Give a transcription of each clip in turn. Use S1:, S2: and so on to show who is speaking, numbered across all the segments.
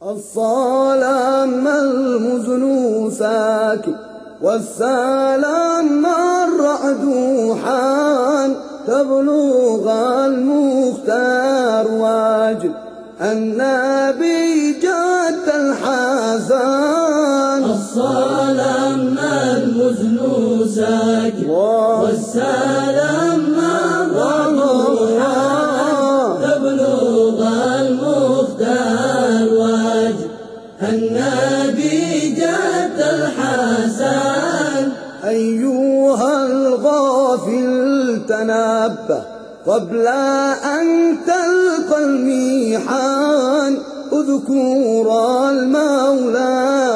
S1: الصلاة المزن ساكن والسلام الرعد حان تبلغ المختار واجب النبي جد الحسن.
S2: الصلاة المزن ساكن والسلام الرعد حان تبلغ المختار واجب النبي جد الحسن.
S1: أيها الغافل تنبه قبل أن تلقى الميحان اذكر المولى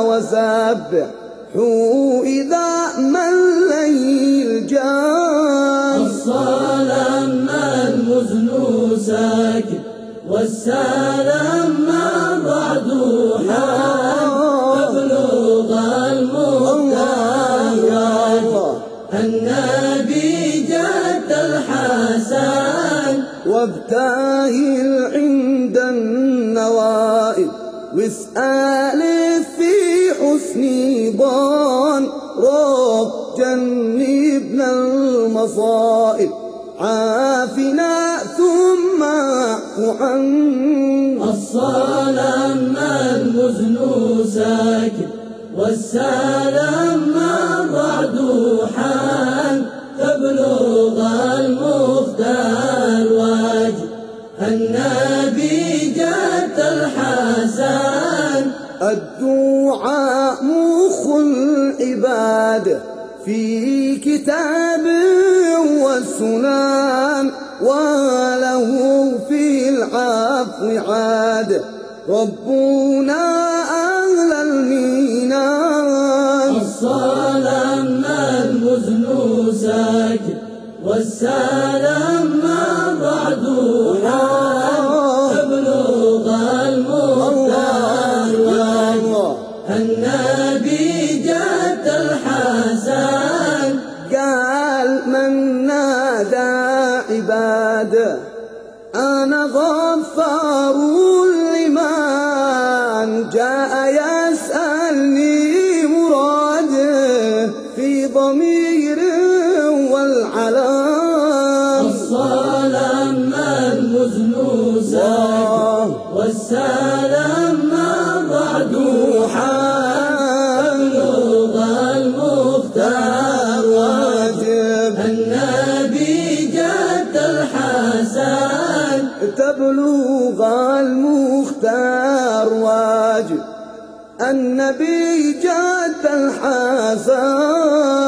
S1: وسبحه إذا ما الليل جان.
S2: الصلاة المزن ساكن والسلام الرعد حان تبلغ المختار النبي جد الحسن.
S1: وابتهل عند النوائب واسأل في حسن ظن رب جنبنا المصائب عافنا ثم اعف عنا.
S2: الصلاة المزن ساكن والسلام الرعد حان تبلغ المختار واجب النبي جد الحسن.
S1: الدعاء مخ العبادة في كتاب والسنن وله في العفو عادة ربنا أهل المينان.
S2: الصلاة المزن ساكن والسلام الرعد حان تبلغ المختار واجب النبي جد الحسن.
S1: قال من نادى عباده أنا غفار لمن جاء يسألني مراده في ضمير والعلام.
S2: الصلاة المزن ساكن والسلام الرعد حان تبلغ المختار واجب النبي جد الحسن.
S1: تبلغ المختار واجب النبي جد الحسن.